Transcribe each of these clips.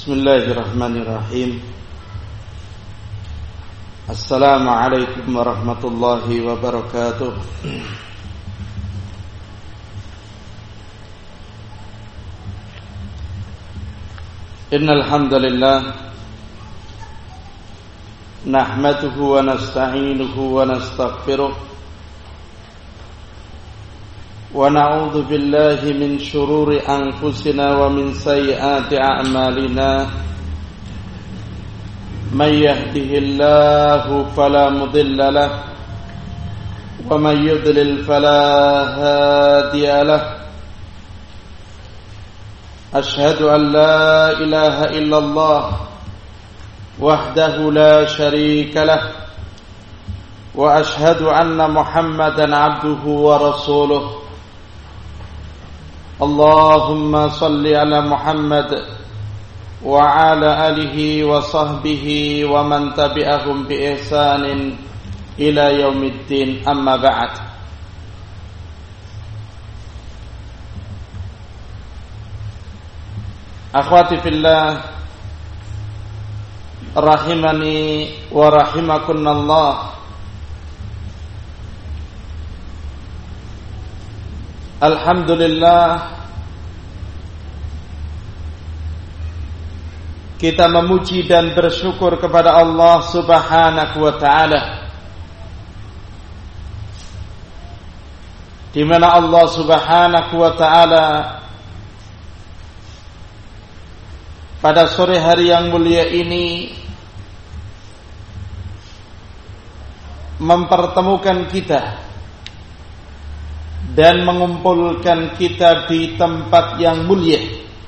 Bismillahirrahmanirrahim. Assalamualaikum warahmatullahi wabarakatuh. Innal hamdalillah nahmaduhu wa nasta'inuhu wa nastaghfiruh wa na'udzu billahi min shururi anfusina wa min sayyiati a'malina. Man yahdihillahu fala mudilla lahu wa man yudlil fala hadiya lahu. Ashhadu an la ilaha illallah wahdahu la sharika lahu wa ashhadu anna Muhammadan abduhu wa rasuluh. Allahumma salli ala Muhammad wa ala alihi wa sahbihi wa man tabi'ahum bi ihsanin ila yaumiddin, amma ba'd. Akhwati fillah, rahimani wa rahimakunallah. Alhamdulillah, kita memuji dan bersyukur kepada Allah Subhanahu wa ta'ala, di mana Allah Subhanahu wa ta'ala pada sore hari yang mulia ini mempertemukan kita dan mengumpulkan kita di tempat yang mulia,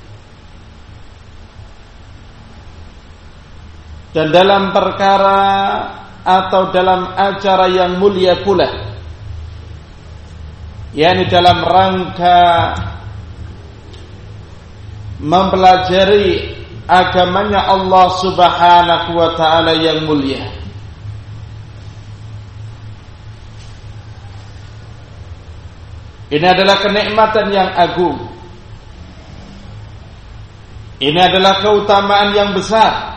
dan dalam perkara atau dalam acara yang mulia pula, yakni dalam rangka mempelajari agamanya Allah Subhanahu wa ta'ala yang mulia. Ini adalah kenikmatan yang agung. Ini adalah keutamaan yang besar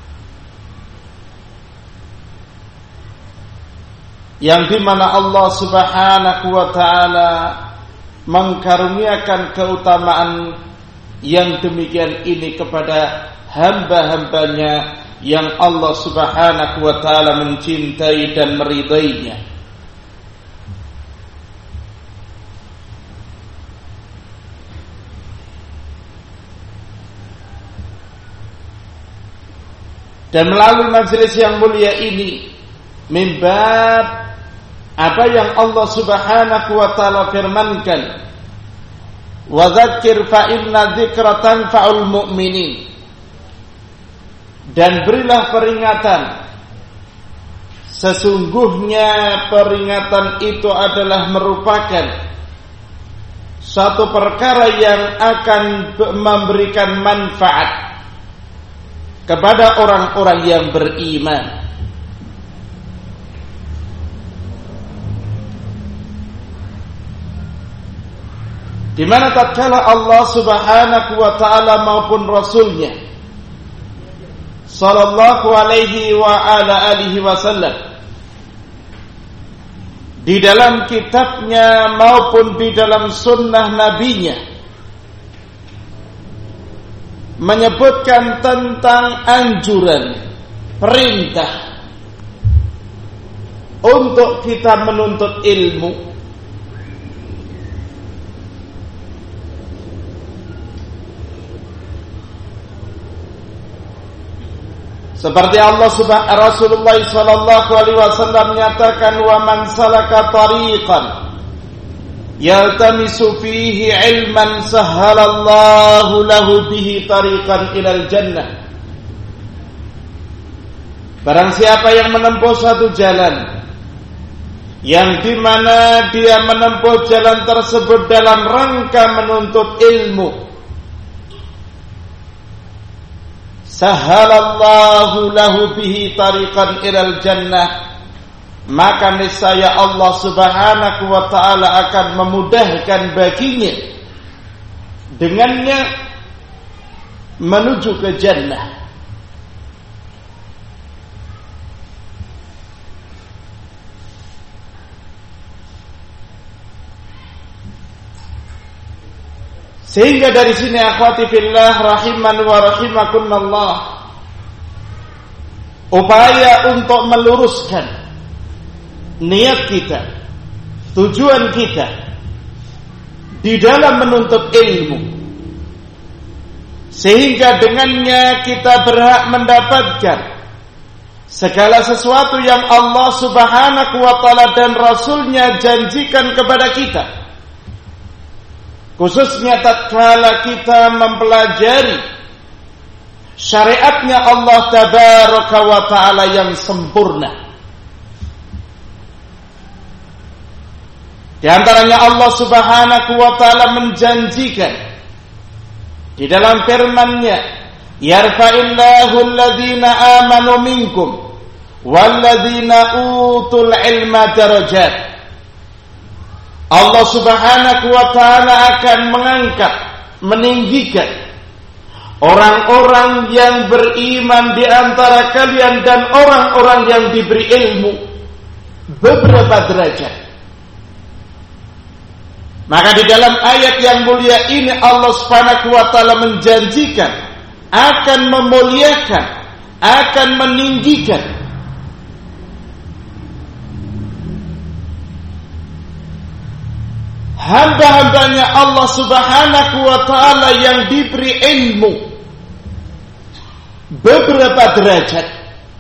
yang dimana Allah Subhanahu wa ta'ala mengkaruniakan keutamaan yang demikian ini kepada hamba-hambanya yang Allah Subhanahu wa ta'ala mencintai dan meridainya. Dan melalui majelis yang mulia ini, mimbab apa yang Allah Subhanahu wa ta'ala firmankan, wa dzakir fa inna dzikra tanfa'ul mu'minin, dan berilah peringatan, sesungguhnya peringatan itu adalah merupakan suatu perkara yang akan memberikan manfaat kepada orang-orang yang beriman. Di mana tatkala Allah Subhanahu wa ta'ala maupun Rasulnya sallallahu alaihi wa ala alihi wasallam di dalam kitabnya maupun di dalam sunnah nabinya menyebutkan tentang anjuran, perintah untuk kita menuntut ilmu, seperti Rasulullah sallallahu alaihi wasallam menyatakan, wa man salaka tariqan yaltamisu fihi ilman sahhalallahu lahu bihi tariqan ilal jannah. Barang siapa yang menempuh satu jalan yang dimana dia menempuh jalan tersebut dalam rangka menuntut ilmu, sahhalallahu lahu bihi tariqan ilal jannah, maka niscaya Allah Subhanahu wa ta'ala akan memudahkan baginya dengannya menuju ke jannah. Sehingga dari sini akhwati fillah rahiman wa rahimakumullah, upaya untuk meluruskan niat kita, tujuan kita di dalam menuntut ilmu, sehingga dengannya kita berhak mendapatkan segala sesuatu yang Allah Subhanahu wa ta'ala dan Rasulnya janjikan kepada kita, khususnya tatkala kita mempelajari syariatnya Allah Tabaraka wa ta'ala yang sempurna. Di antaranya Allah Subhanahu wa ta'ala menjanjikan di dalam firman-Nya, yarfa'illahu alladhina amanu minkum walladhina utul ilma darajat. Allah Subhanahu wa ta'ala akan mengangkat, meninggikan orang-orang yang beriman di antara kalian dan orang-orang yang diberi ilmu beberapa derajat. Maka di dalam ayat yang mulia ini Allah Subhanahu wa ta'ala menjanjikan akan memuliakan, akan meninggikan hamba-hambanya Allah Subhanahu wa ta'ala yang diberi ilmu beberapa derajat.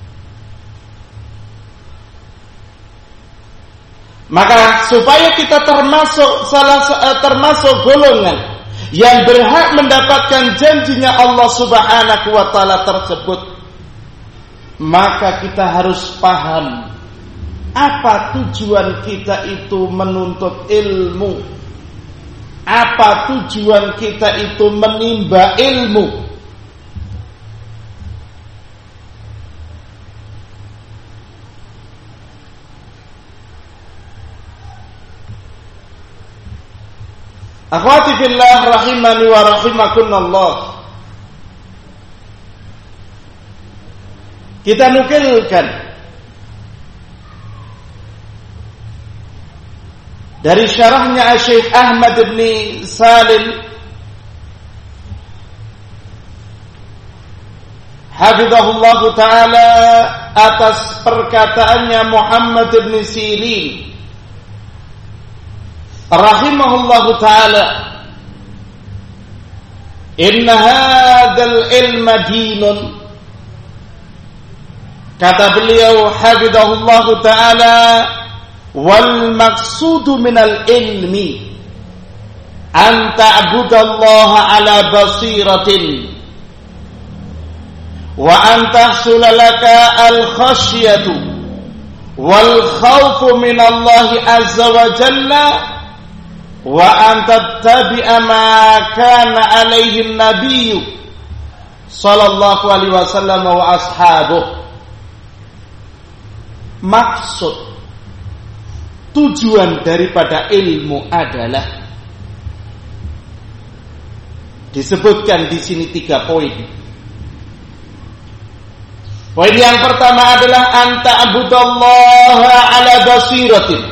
Maka supaya kita termasuk golongan yang berhak mendapatkan janjinya Allah Subhanahu wa ta'ala tersebut, maka kita harus paham apa tujuan kita itu menuntut ilmu, apa tujuan kita itu menimba ilmu. Akhwati fillah rahimani wa rahimakumullah, kita nukilkan dari syarahnya Syekh Ahmad bin Salim hafizahullah ta'ala atas perkataannya Muhammad bin Sirin rahimahullah ta'ala, inna hadzal ilma dinun. Kata beliau hafizahullah ta'ala, wal maqsudu minal ilmi an ta'budallaha ala basiratin wa an tahsula laka al khasyatu wal khawfu minallahi azza wa jalla wa an tattabi'a ma kana alaihi nabiyyu sallallahu alaihi wasallam wa ashabuh. Maksud, tujuan daripada ilmu adalah disebutkan di sini 3 poin. Poin yang pertama adalah anta abudallaha ala basiratin.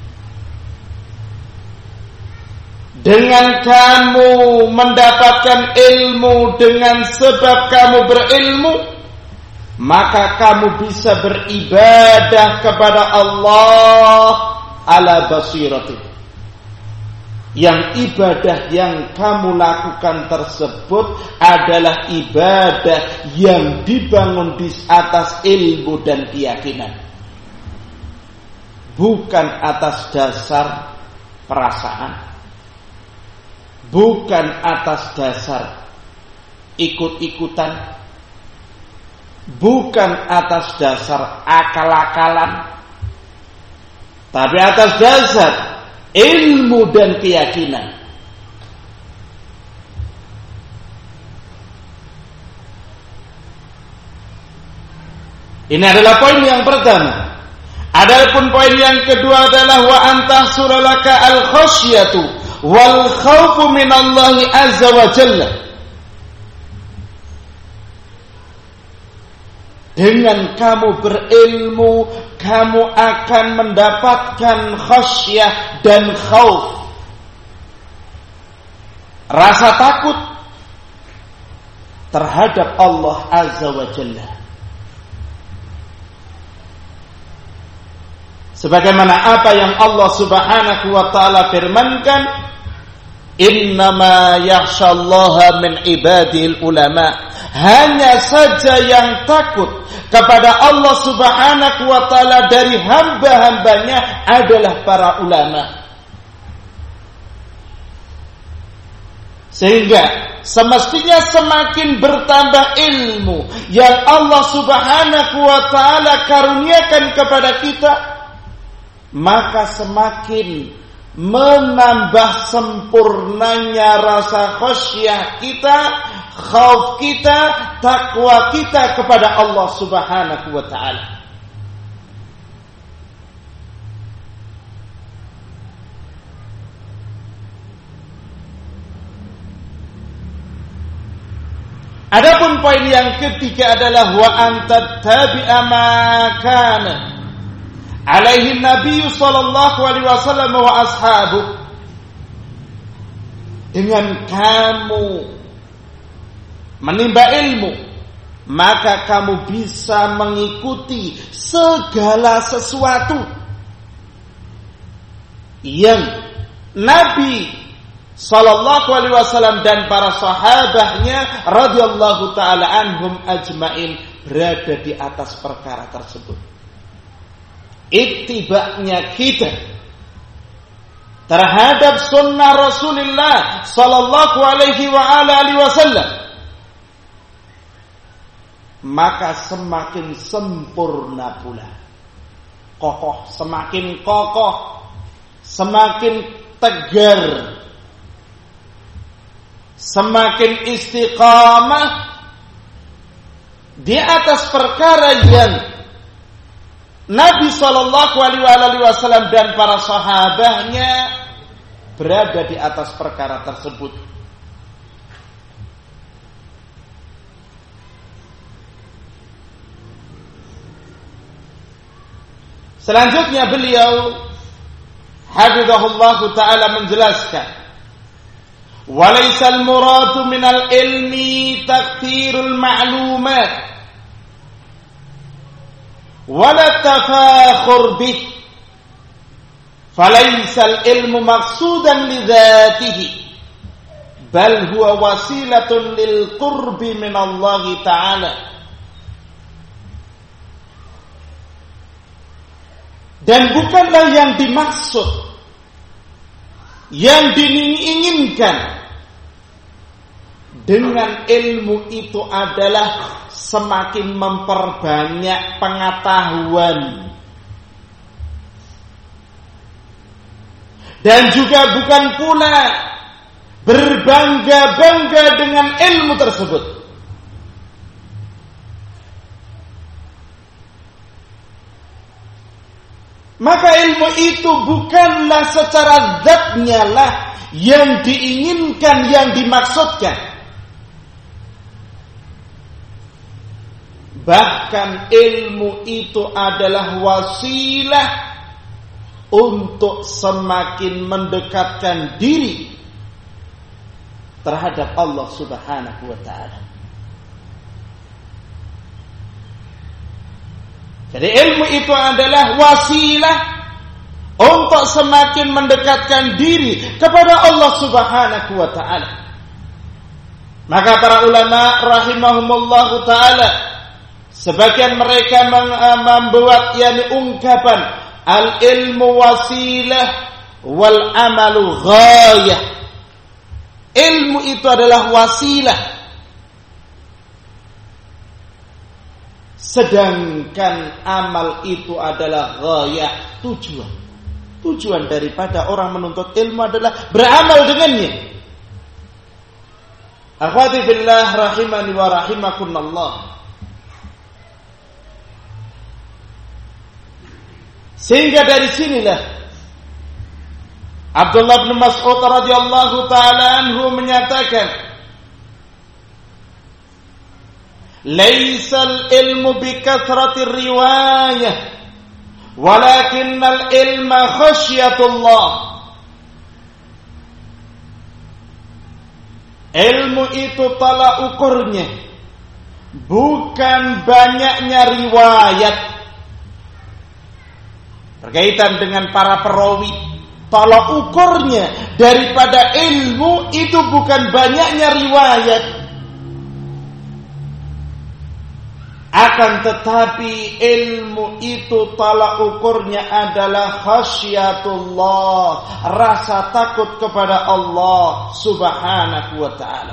Dengan kamu mendapatkan ilmu, dengan sebab kamu berilmu, maka kamu bisa beribadah kepada Allah ala basiratin. Yang ibadah yang kamu lakukan tersebut adalah ibadah yang dibangun di atas ilmu dan keyakinan, bukan atas dasar perasaan, bukan atas dasar ikut-ikutan, bukan atas dasar akal-akalan, tapi atas dasar ilmu dan keyakinan. Ini adalah poin yang pertama. Adapun poin yang kedua adalah wa antahsuralaka al-khasyatu wal khawfu minallahi azza wa jalla. Dengan kamu berilmu, kamu akan mendapatkan khasyah dan khauf. Rasa takut terhadap Allah Azza wa Jalla. Sebagaimana apa yang Allah Subhanahu wa taala firmankan, innama yakhshallaha min ibadil ulama. Hanya saja yang takut kepada Allah Subhanahu wa taala dari hamba-hambanya adalah para ulama. Sehingga semestinya semakin bertambah ilmu yang Allah Subhanahu wa taala karuniakan kepada kita, maka semakin menambah sempurnanya rasa khasyah kita, khauf kita, takwa kita kepada Allah Subhanahu wa taala. Adapun poin yang ketiga adalah wa anta tabi'a ma kana alaihi Nabi sallallahu alaihi wasallam wa ashabu. Dengan kamu menimba ilmu, maka kamu bisa mengikuti segala sesuatu yang Nabi sallallahu alaihi wasallam dan para sahabatnya radhiyallahu taala anhum ajmain berada di atas perkara tersebut. Ittiba'nya kita terhadap sunnah Rasulullah sallallahu alaihi wa alihi wasallam, maka semakin sempurna pula, kokoh, semakin kokoh, semakin tegar, semakin istiqamah di atas perkara yang Nabi sallallahu alaihi wasallam dan para sahabatnya berada di atas perkara tersebut. Selanjutnya beliau hafizahullah taala menjelaskan, walaysal muradu minal ilmi takthirul ma'lumat wala tafakhur bih, falaysal ilmu maqsudan li dzatihi bal huwa wasilatun lil qurbi min Allah ta'ala. Dan bukanlah yang dimaksud, yang diinginkan dengan ilmu itu adalah semakin memperbanyak pengetahuan, dan juga bukan pula berbangga-bangga dengan ilmu tersebut. Maka ilmu itu bukanlah secara zatnya lah yang diinginkan, yang dimaksudkan. Bahkan ilmu itu adalah wasilah untuk semakin mendekatkan diri terhadap Allah Subhanahu wa ta'ala. Jadi ilmu itu adalah wasilah untuk semakin mendekatkan diri kepada Allah Subhanahu wa ta'ala. Maka para ulama rahimahumullahu ta'ala, sebagian mereka membuat ungkapan al-ilmu wasilah wal amalu ghayah. Ilmu itu adalah wasilah, sedangkan amal itu adalah ghayah, tujuan. Tujuan daripada orang menuntut ilmu adalah beramal dengannya. Akhwati fillah rahimani wa rahimakumullah. Sehingga dari sinilah Abdullah bin Mas'ud radhiyallahu taala anhu menyatakan, laisal ilmu bi kathratir riwayah walakinnal ilma khasyatullah. Ilmu itu tolak ukurnya bukan banyaknya riwayat. Berkaitan dengan para perawi, tolak ukurnya daripada ilmu itu bukan banyaknya riwayat, akan tetapi ilmu itu tolak ukurnya adalah khasyatullah, rasa takut kepada Allah Subhanahu wa ta'ala.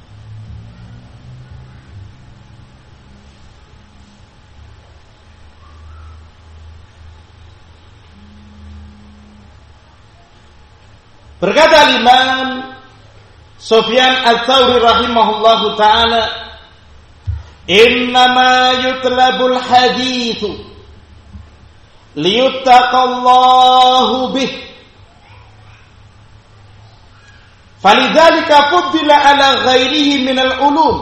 Berkata Imam Sufyan Ats-Tsauri rahimahullahu ta'ala, innama yutlabul hadithu liyuttaqallahu bih falidzalika fuddila ala ghairihi minal ulum.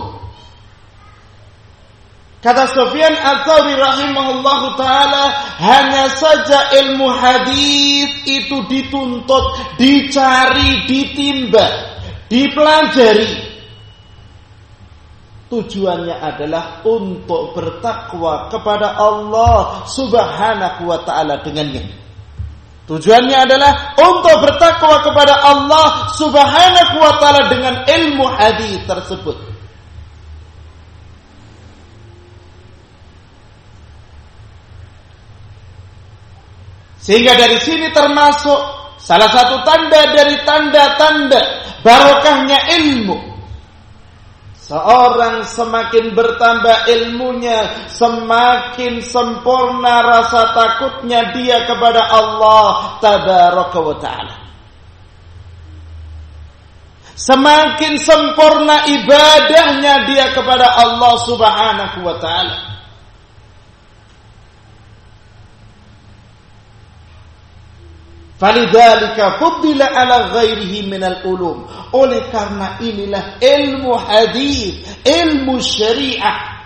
Kata Sufyan Ats-Tsauri rahimahullahu ta'ala, hanya saja ilmu hadis itu dituntut, dicari, ditimba, dipelajari. Tujuannya adalah untuk bertakwa kepada Allah Subhanahu wa ta'ala dengannya. Tujuannya adalah untuk bertakwa kepada Allah Subhanahu wa ta'ala dengan ilmu hadis tersebut. Sehingga dari sini termasuk salah satu tanda dari tanda-tanda barokahnya ilmu. Seorang semakin bertambah ilmunya, semakin sempurna rasa takutnya dia kepada Allah Tabaraka wa ta'ala. Semakin sempurna ibadahnya dia kepada Allah Subhanahu wa ta'ala. Falidzalika fuddila ala ghairihi minal ulum. Oleh karena inilah ilmu hadis, ilmu syariah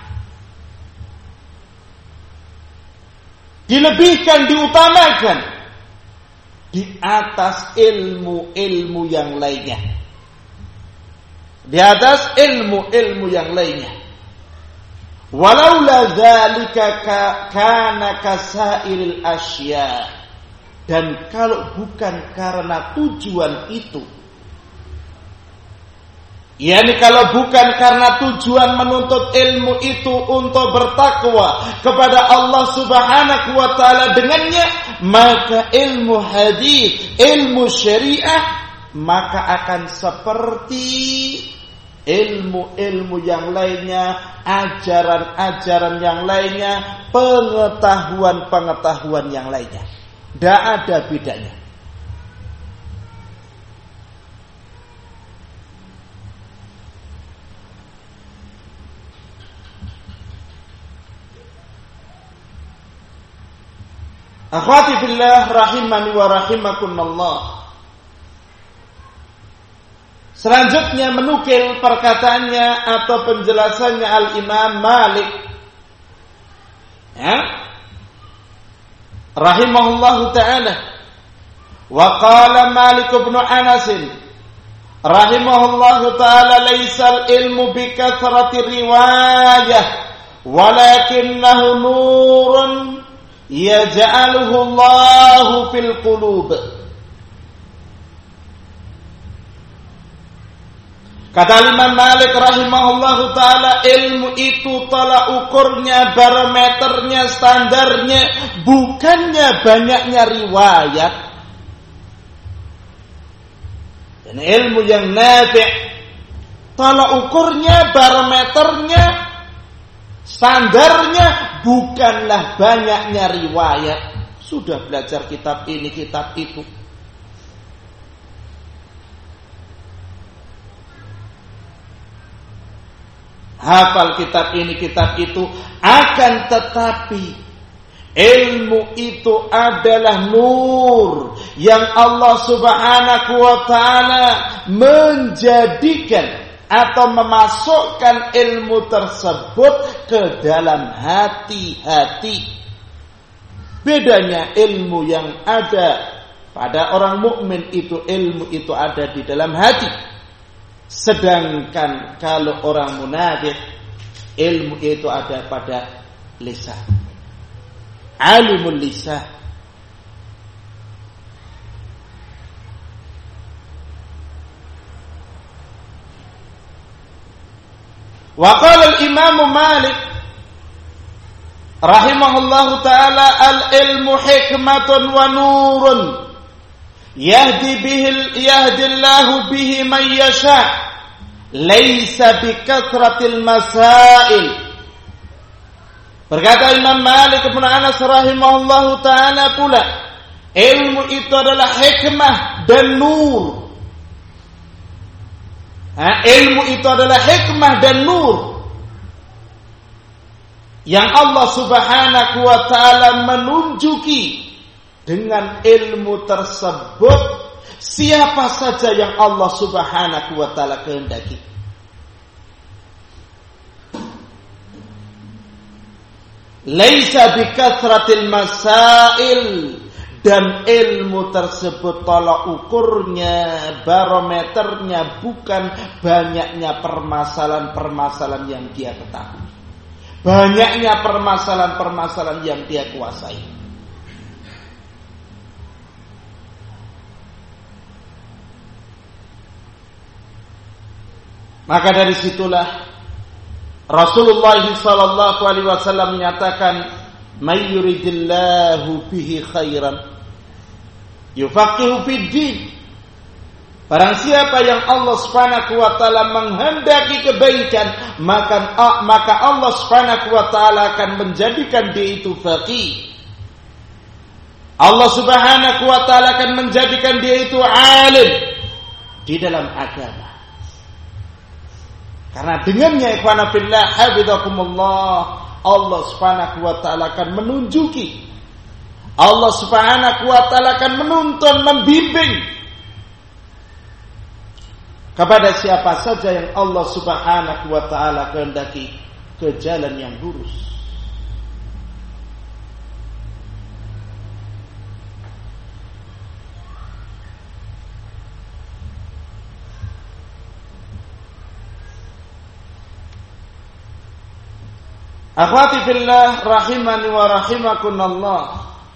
dilebihkan, diutamakan di atas ilmu-ilmu yang lainnya. Di atas ilmu-ilmu yang lainnya. Walaula dzalika kana kasairil asya. Dan kalau bukan karena tujuan itu, yakni kalau bukan karena tujuan menuntut ilmu itu untuk bertakwa kepada Allah Subhanahu wa ta'ala dengannya, maka ilmu hadis, ilmu syariah, maka akan seperti ilmu-ilmu yang lainnya, ajaran-ajaran yang lainnya, pengetahuan-pengetahuan yang lainnya. Tidak ada bedanya. Akhwati fillah rahimani wa rahimakumullah. Selanjutnya menukil perkataannya atau penjelasannya Al-Imam Malik, rahimahullahu ta'ala. Wa qala Malik ibn Anas rahimahullahu ta'ala, laisal ilmu bi kathrati riwayah walakinnahu nurun yaj'aluhu Allahu fil qulub. Kata Imam Malik rahimahullahu ta'ala, ilmu itu tolak ukurnya, barometernya, standarnya bukannya banyaknya riwayat. Dan ilmu yang nafi', tolak ukurnya, barometernya, standarnya bukanlah banyaknya riwayat. Sudah belajar kitab ini, kitab itu, hafal kitab ini, kitab itu, akan tetapi ilmu itu adalah nur yang Allah Subhanahu wa ta'ala menjadikan atau memasukkan ilmu tersebut ke dalam hati-hati. Bedanya ilmu yang ada pada orang mukmin itu, ilmu itu ada di dalam hati. Sedangkan kalau orang munafik, ilmu itu ada pada lisan. Alimul lisan. Wa qala al-Imam Malik rahimahullahu taala, al-ilmu hikmatun wa nurun yahdillahu bihi man yasha, laisa bikathratil masail. Berkata Imam Malik bin Anas rahimahullahu taala pula, ilmu itu adalah hikmah dan nur. Ilmu itu adalah hikmah dan nur yang Allah subhanahu wa ta'ala menunjuki dengan ilmu tersebut siapa saja yang Allah subhanahu wa ta'ala kehendaki. Laisa bikathratil masail, dan ilmu tersebut tolak ukurnya, barometernya bukan banyaknya permasalahan-permasalahan yang dia ketahui, banyaknya permasalahan-permasalahan yang dia kuasai. Maka dari situlah Rasulullah sallallahu alaihi wasallam menyatakan, "May yuridillahu bihi khairan yufaqihu fid din." Barang siapa yang Allah Subhanahu wa taala menghendaki kebaikan, maka Allah Subhanahu wa taala akan menjadikan dia itu faqih. Allah Subhanahu wa taala akan menjadikan dia itu alim di dalam agama. Karena dengannya ikhwana fillah habibakumullah, Allah Subhanahu wa taala akan menunjuki, Allah Subhanahu wa taala akan menuntun, membimbing kepada siapa saja yang Allah Subhanahu wa taala kehendaki ke jalan yang lurus. Akhwati fillah rahimani wa rahimakunallah.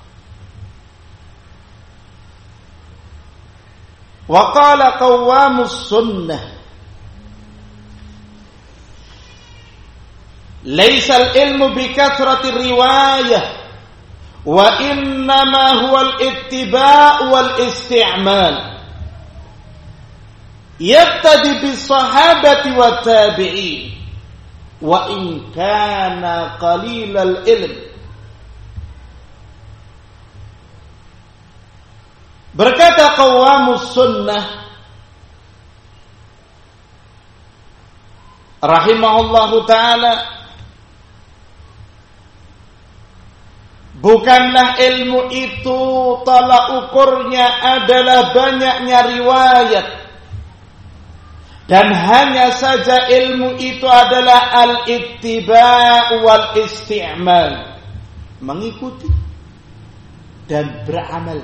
Wa qala qawamus sunnah, laisa al-ilmu bi kathrati riwayah wa innama huwa al-ittiba' wal isti'mal. Yaqtadi bis sahabati wat tabi'in wa in kana qalilal ilm. Berkata qawamus sunnah rahimahullahu ta'ala, bukanlah ilmu itu tolak ukurnya adalah banyaknya riwayat, dan hanya saja ilmu itu adalah al-ittiba' wal isti'mal, mengikuti dan beramal.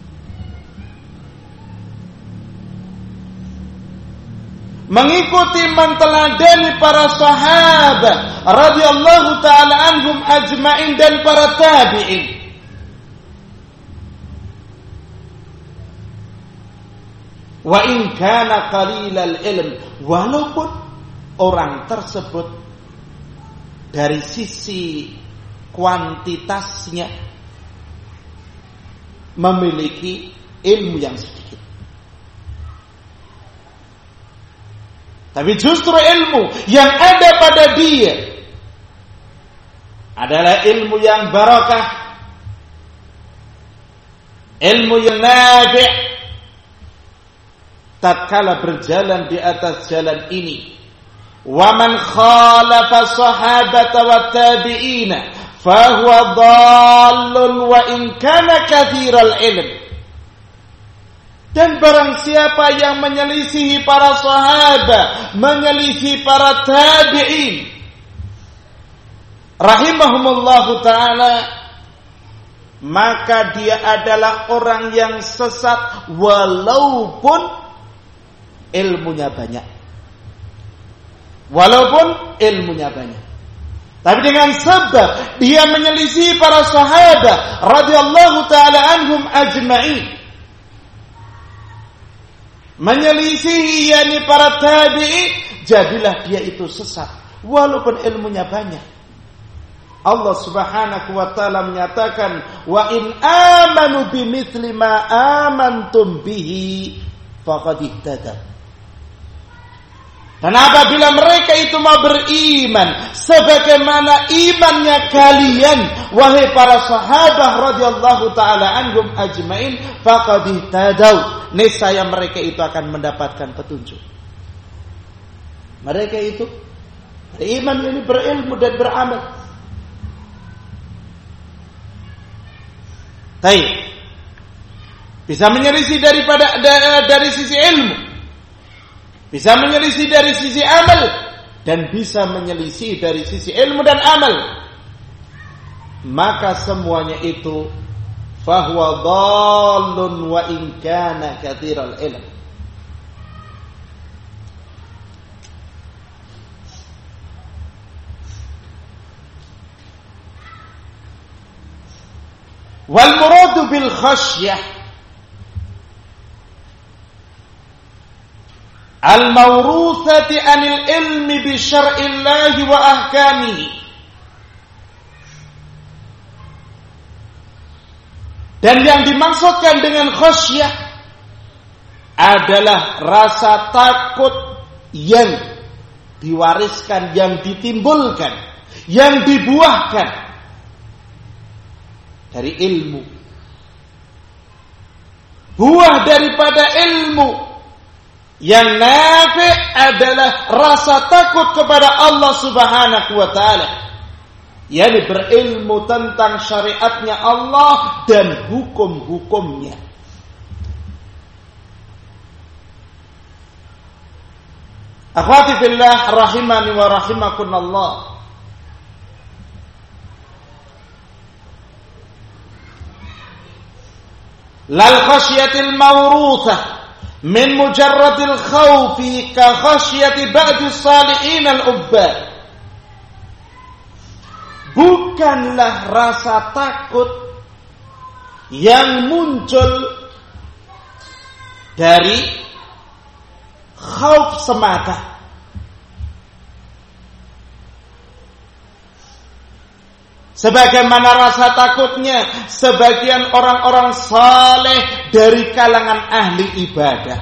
Mengikuti, menteladani para sahabat radhiyallahu ta'ala anhum ajma'in dan para tabi'in. Wa in kana qalilal ilm, walaupun orang tersebut dari sisi kuantitasnya memiliki ilmu yang sedikit, tapi justru ilmu yang ada pada dia adalah ilmu yang barakah, ilmu yang nafi'. Tatkala berjalan di atas jalan ini, wa man khalafa sahabata wa tabi'ina fahuwa dhallun wa in kana katsiral ilm. Dan barang siapa yang menyelisihi para sahabat, menyelisihi para tabi'in rahimahumullahu ta'ala, maka dia adalah orang yang sesat walaupun ilmunya banyak. Walaupun ilmunya banyak. Tapi dengan sebab dia menyelisihi para sahabat radhiyallahu ta'ala anhum ajma'in, menyelisihi yakni para tabi'in, jadilah dia itu sesat walaupun ilmunya banyak. Allah Subhanahu wa taala menyatakan, wa in amanu bimithli ma amantum bihi faqad ihtadaw. Dan apabila mereka itu mau beriman sebagaimana imannya kalian, wahai para sahabat radhiyallahu taala anhum ajmain, faqad ihtadaw, niscaya mereka itu akan mendapatkan petunjuk. Mereka itu beriman, ini berilmu dan beramal. Baik. Bisa menyelisih dari sisi ilmu, bisa menyelisih dari sisi amal, dan bisa menyelisih dari sisi ilmu dan amal. Maka semuanya itu fahuwa dhallun wa in kana katsiral ilm. Wal muradu bil khasyah al mawruthati anil ilmi bi syar'illahi wa ahkamihi. Dan yang dimaksudkan dengan khasyah adalah rasa takut yang diwariskan, yang ditimbulkan, yang dibuahkan dari ilmu. Buah daripada ilmu yang nafi adalah rasa takut kepada Allah Subhanahu wa ta'ala, yakni berilmu tentang syariatnya Allah dan hukum-hukumnya. Akhwati fillah rahimani wa rahimakumullah. Lal khasyatil mawruthah min mujarradil khawfi ka khasyati ba'di salihin al-ubbad. Bukanlah rasa takut yang muncul dari khauf semata, sebagaimana rasa takutnya sebagian orang-orang saleh dari kalangan ahli ibadah.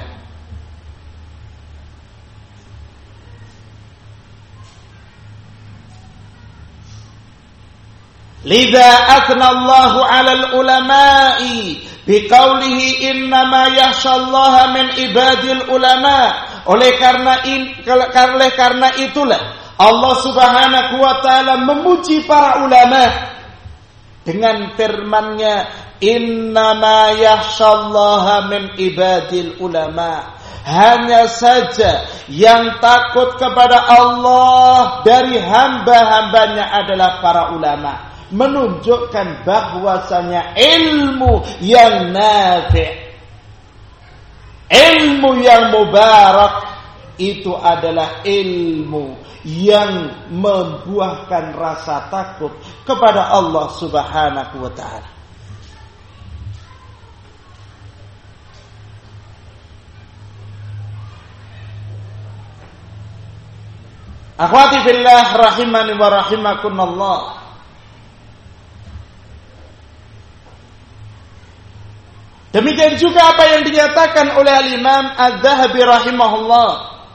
Lidza athna Allahu 'alal ulama'i biqaulihi innama yakhshallaha min ibadil ulama. Oleh karena itulah Allah Subhanahu wa ta'ala memuji para ulama dengan firman-Nya, innama yakhshallaha min ibadil ulama. Hanya saja yang takut kepada Allah dari hamba-hambanya adalah para ulama. Menunjukkan bahwasanya ilmu yang nafi', ilmu yang mubarak, itu adalah ilmu yang membuahkan rasa takut kepada Allah Subhanahu wa ta'ala. Akhwati fillah rahimani wa rahimakumullah. Demikian juga apa yang dinyatakan oleh al-Imam Az-Zahabi rahimahullah.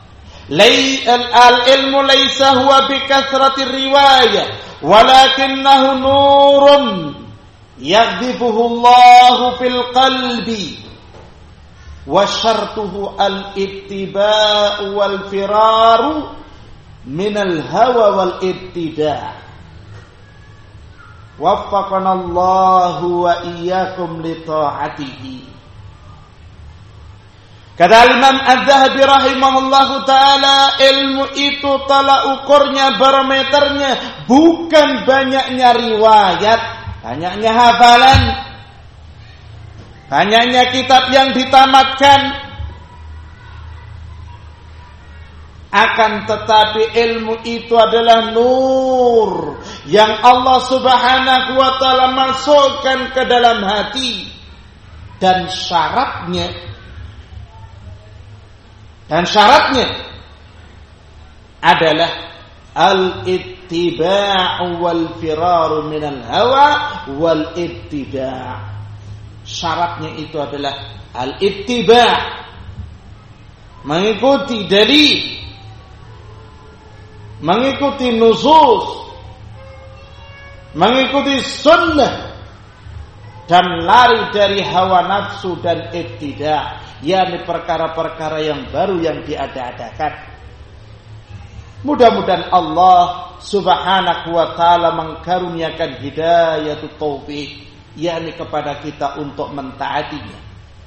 Al-ilmu laysa huwa bi kathrati riwayah, walakinnahu nurun yaghdibuhu Allahu fil qalbi, wa syartuhu al-ittiba'u wal firaru minal hawa wal ibtida'. Waffaqanallahu wa iyyakum li ta'atihi. Kata Imam Az-Zahabi rahimahullahu ta'ala, ilmu itu tolak ukurnya, barometernya bukan banyaknya riwayat, banyaknya hafalan, banyaknya kitab yang ditamatkan. Akan tetapi ilmu itu adalah nur yang Allah subhanahu wa ta'ala masukkan ke dalam hati. Dan syaratnya adalah al-ittiba'u wal firaru minal hawa wal ittiba'. Syaratnya itu adalah al-ittiba', mengikuti dalil, mengikuti nusus, mengikuti sunnah, dan lari dari hawa nafsu dan ibtidah, yakni perkara-perkara yang baru yang diada-adakan. Mudah-mudahan Allah subhanahu wa ta'ala mengkaruniakan hidayatut taufiq, yakni kepada kita untuk mentaatinya.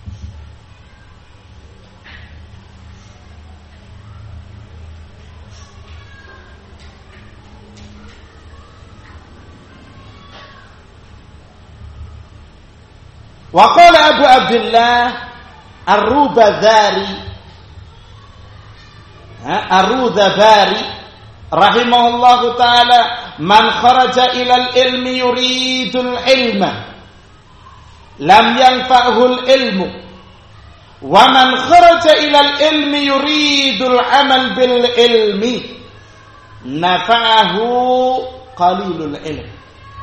Wa qala Abu Abdullah Ar-Rudhabari rahimahullahu ta'ala, man kharaja ilal ilmi yuridul ilma lam yanfa'hul ilmu, wa man kharaja ilal ilmi yuridul amal bil ilmi nafa'ahu qalilul ilm.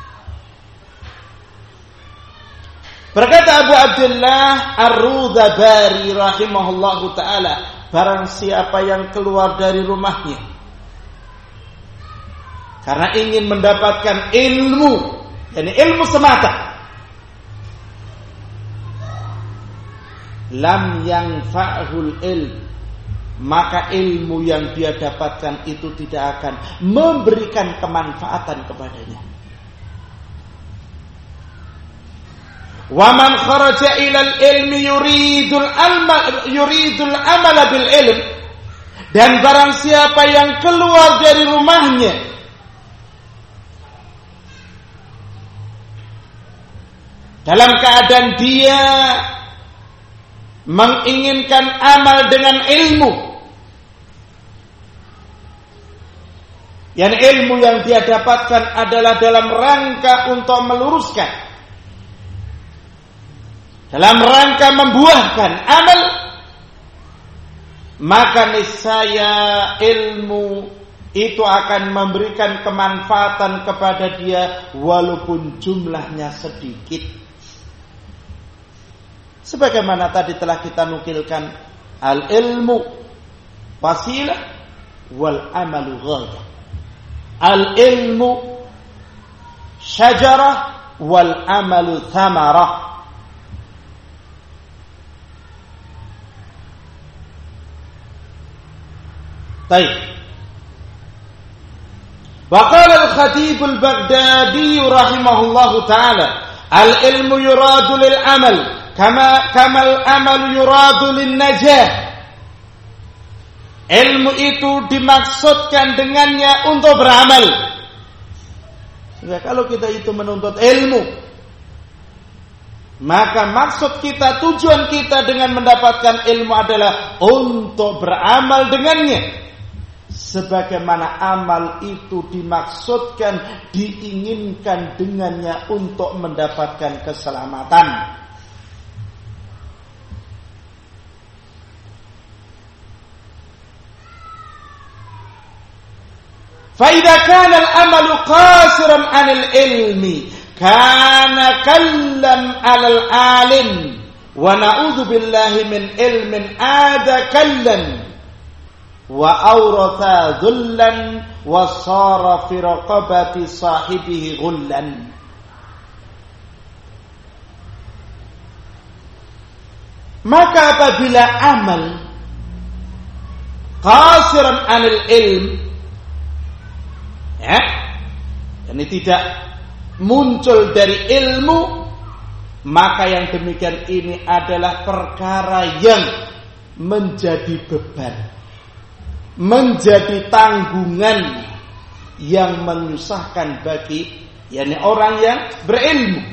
Berkata Abu Abdullah Ar-Rudhabari rahimahullahu ta'ala, barang siapa yang keluar dari rumahnya karena ingin mendapatkan ilmu, yakni ilmu semata, lam yanfa'hul ilm, maka ilmu yang dia dapatkan itu tidak akan memberikan kemanfaatan kepadanya. Wa man kharaja ilal ilmi yuridul amal bil ilm, dan barang siapa yang keluar dari rumahnya dalam keadaan dia menginginkan amal dengan ilmu, yang ilmu yang dia dapatkan adalah dalam rangka untuk meluruskan, dalam rangka membuahkan amal, maka niscaya ilmu itu akan memberikan kemanfaatan kepada dia walaupun jumlahnya sedikit. Sebagaimana tadi telah kita nukilkan, al-ilmu wasilah wal amalu ghayah. Al-ilmu syajarah wal amalu thamarah. Baik. Wa qala al-Khatib al-Baghdadi rahimahullahu ta'ala, al-ilmu yuradu lil amal kama al-amal yuradu lin najah. Ilmu itu dimaksudkan dengannya untuk beramal. Ya, kalau kita itu menuntut ilmu, maka maksud kita, tujuan kita dengan mendapatkan ilmu adalah untuk beramal dengannya. Sebagaimana amal itu dimaksudkan, diinginkan dengannya untuk mendapatkan keselamatan. فَإِذَا كَانَ الْأَمَلُ قَاصِرًا عَنِ الْعِلْمِ كَانَ كَلًّا عَلَى الْعَالِمِ وَنَعُوذُ بِاللَّهِ مِنْ عِلْمٍ عَادَ كَلًّا وَأَوْرَثَ ذُلًّا وَصَارَ فِي رَقَبَةِ صَاحِبِهِ غُلًّا. Maka apabila amal qasiran 'anil ilm, ya, ini tidak muncul dari ilmu, maka yang demikian ini adalah perkara yang menjadi beban, menjadi tanggungan yang menyusahkan bagi yakni orang yang berilmu.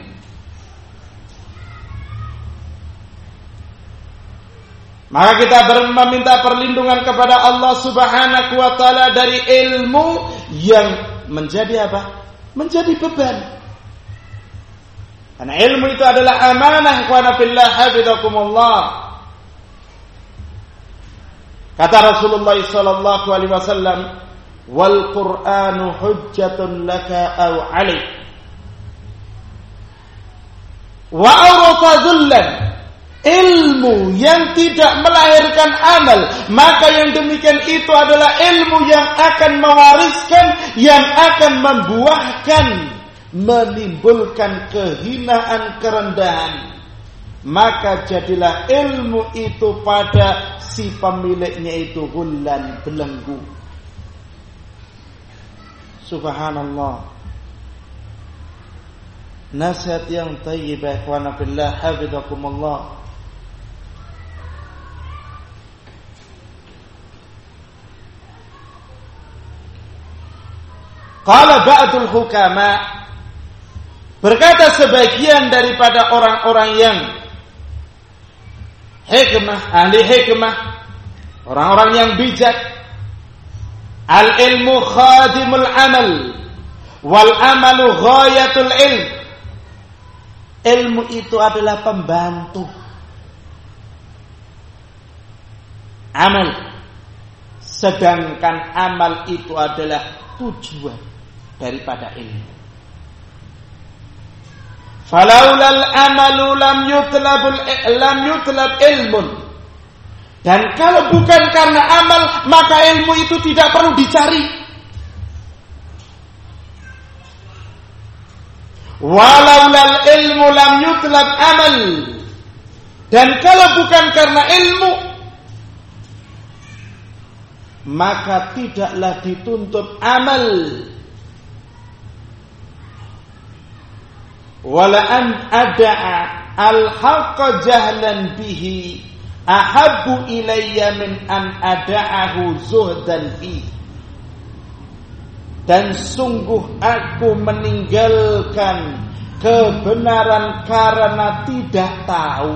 Maka kita meminta perlindungan kepada Allah Subhanahu wa taala dari ilmu yang menjadi apa? Menjadi beban. Karena ilmu itu adalah amanah, ikhwana fillah, hafizakumullah. Kata Rasulullah sallallahu alaihi wasallam, "Wal Qur'anu hujjatun laka aw 'alaik." Wa awratha dhullan. Ilmu yang tidak melahirkan amal, maka yang demikian itu adalah ilmu yang akan mewariskan, yang akan membuahkan, menimbulkan kehinaan, kerendahan. Maka jadilah ilmu itu pada si pemiliknya itu hullan, belenggu. Subhanallah. Nasihat yang thayyibah, ikhwana fillah, hafizakumullah. Qala ba'dul hukama, berkata sebagian daripada orang-orang yang hikmah, ahli hikmah, orang-orang yang bijak, al-ilmu khadimul amal wal amalu ghayatul ilm. Ilmu itu adalah pembantu amal, sedangkan amal itu adalah tujuan daripada ilmu. Falaulal amalu lam yutlab ilmun. Dan kalau bukan karena amal, maka ilmu itu tidak perlu dicari. Walaulal ilmu lam yutlab amal. Dan kalau bukan karena ilmu, maka tidaklah dituntut amal. Wala an ada'a al-haqqa jahlan bihi ahabbu ilayya min an ada'ahu zuhdan bihi. Dan sungguh aku meninggalkan kebenaran karena tidak tahu.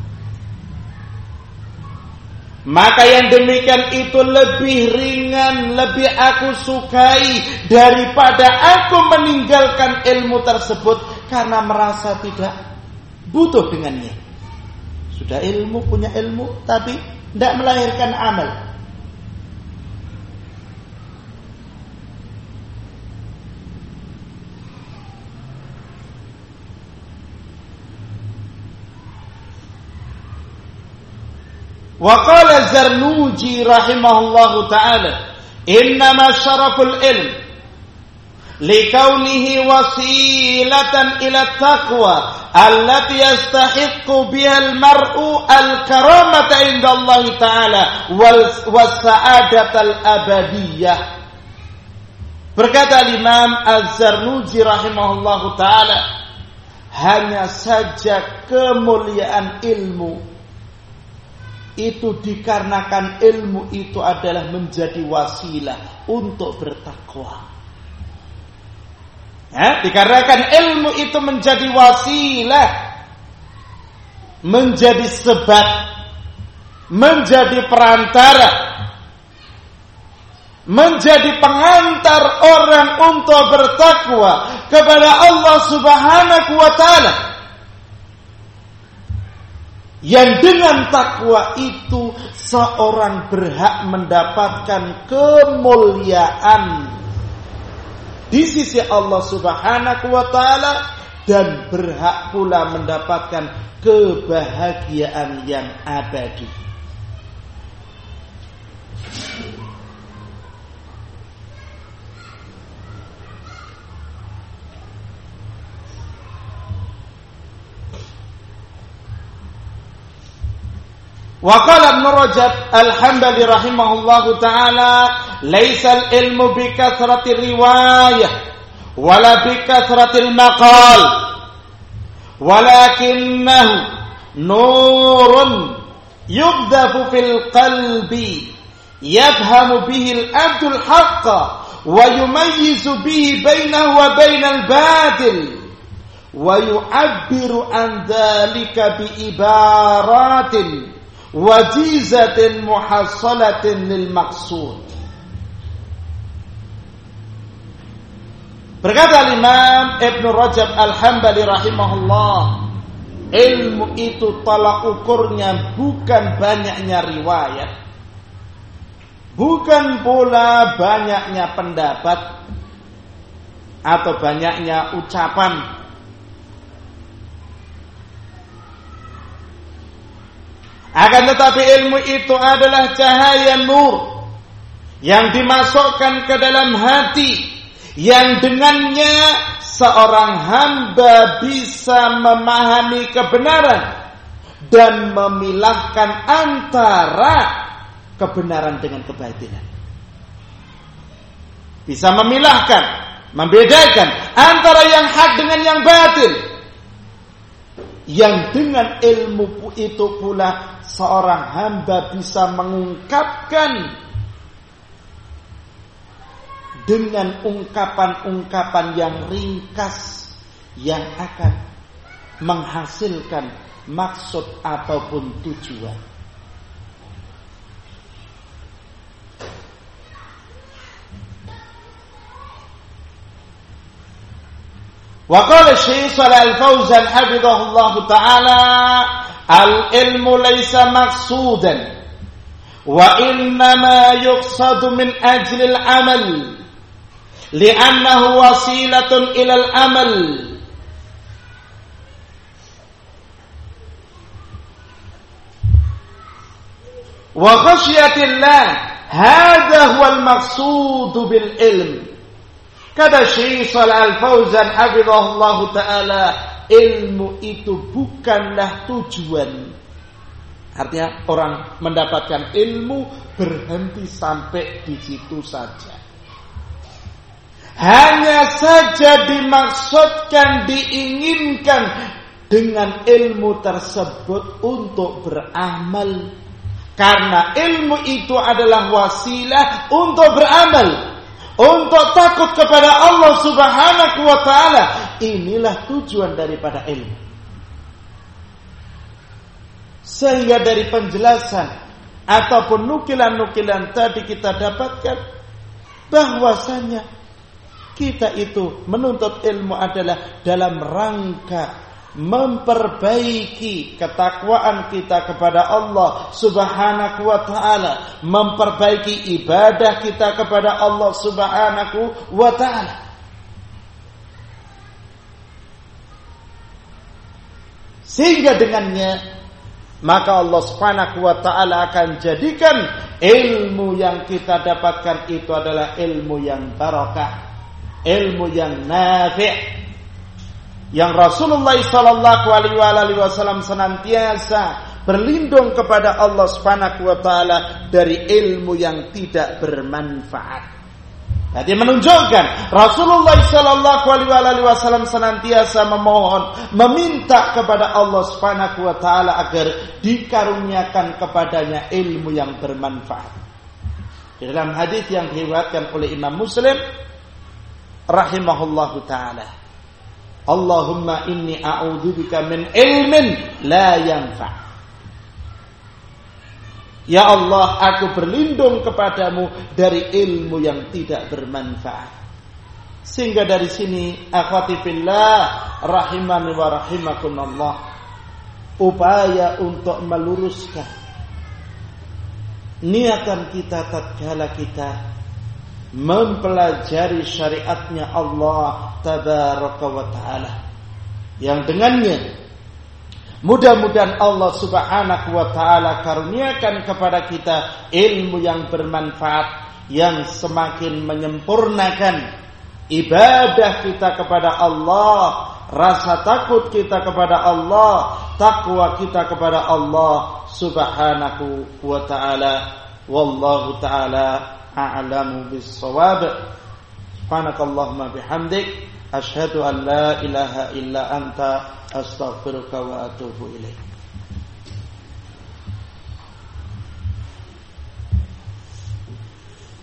Maka yang demikian itu lebih ringan, lebih aku sukai daripada aku meninggalkan ilmu tersebut karena merasa tidak butuh dengannya. Sudah ilmu, punya ilmu, tapi tidak melahirkan amal. Wa qala Zarnuji rahimahullahu ta'ala, innama syaraful ilm likaunihi wasilatan ila taqwa allati yastahiqqu biha al-mar'u al-karamata inda Allah ta'ala was sa'adatal abadiyah. Berkata Imam Az-Zarnuji rahimahullahu ta'ala, hanya saja kemuliaan ilmu itu dikarenakan ilmu itu adalah menjadi wasilah untuk bertakwa. Dikarenakan ilmu itu menjadi wasilah, menjadi sebab, menjadi perantara, menjadi pengantar orang untuk bertakwa kepada Allah Subhanahu wa ta'ala. Yang dengan takwa itu seorang berhak mendapatkan kemuliaan di sisi Allah Subhanahu wa ta'ala dan berhak pula mendapatkan kebahagiaan yang abadi. Wa qala Ibnu Rajab al-Hambali rahimahullahu ta'ala, laisa al-ilmu bi kathrati riwayah wala bi kathrati al-maqal walakinnahu nurun yubdafu fil qalbi yafhamu bihi al-'abdul haqqa wa yumayyizu bihi bainahu wa bainal batil wa yu'abbiru an dzalika bi ibaratin wajizatin muhassalatin lil maqsud. Berkata Imam Ibn Rajab Al-Hambali rahimahullah, ilmu itu tolak ukurnya bukan banyaknya riwayat, bukan pula banyaknya pendapat atau banyaknya ucapan. Akan tetapi ilmu itu adalah cahaya nur yang dimasukkan ke dalam hati, yang dengannya seorang hamba bisa memahami kebenaran dan memilahkan antara kebenaran dengan kebatilan. Bisa memilahkan, membedakan antara yang hak dengan yang batil. Yang dengan ilmu itu pula seorang hamba bisa mengungkapkan dengan ungkapan-ungkapan yang ringkas yang akan menghasilkan maksud ataupun tujuan. Wa qala Syekh Shalal Fauzan hafizahullah taala, al-ilmu laysa maqsudan wa innama yuqsadu min ajli al-amal li'annahu wasilatun ila al-amal. Wa khasyatillah hadha huwa al-maqsud bil ilm. Kata Syekh Shalal Fauzan hafizahullah taala, ilmu itu bukanlah tujuan. Artinya orang mendapatkan ilmu berhenti sampai di situ saja. Hanya saja dimaksudkan, diinginkan dengan ilmu tersebut untuk beramal. Karena ilmu itu adalah wasilah untuk beramal, untuk takut kepada Allah Subhanahu wa ta'ala. Inilah tujuan daripada ilmu. Sehingga dari penjelasan ataupun nukilan-nukilan tadi kita dapatkan bahwasanya kita itu menuntut ilmu adalah dalam rangka memperbaiki ketakwaan kita kepada Allah Subhanahu wa ta'ala, memperbaiki ibadah kita kepada Allah Subhanahu wa ta'ala. Sehingga dengannya maka Allah Subhanahu wa ta'ala akan jadikan ilmu yang kita dapatkan itu adalah ilmu yang barakah, ilmu yang nafi', yang Rasulullah sallallahu alaihi wasallam senantiasa berlindung kepada Allah Subhanahu wa taala dari ilmu yang tidak bermanfaat. Jadi menunjukkan Rasulullah sallallahu alaihi wasallam senantiasa memohon, meminta kepada Allah Subhanahu wa taala agar dikaruniakan kepadanya ilmu yang bermanfaat. Di dalam hadis yang diriwayatkan oleh Imam Muslim rahimahullahu taala, Allahumma inni a'udzubika min ilmin la yanfa'. Ya Allah, aku berlindung kepadamu dari ilmu yang tidak bermanfaat. Sehingga dari sini akhwati fillah rahimani wa rahimakumullah, upaya untuk meluruskan niatan kita tatkala kita mempelajari syariatnya Allah tabaraka wa ta'ala, yang dengannya mudah-mudahan Allah Subhanahu wa ta'ala karuniakan kepada kita ilmu yang bermanfaat, yang semakin menyempurnakan ibadah kita kepada Allah, rasa takut kita kepada Allah, takwa kita kepada Allah Subhanahu wa ta'ala. Wallahu ta'ala a'lamu bis-shawab. Subhanakallahumma bihamdik, asyhadu an la ilaha illa anta, astaghfiruka wa atubu ilaik.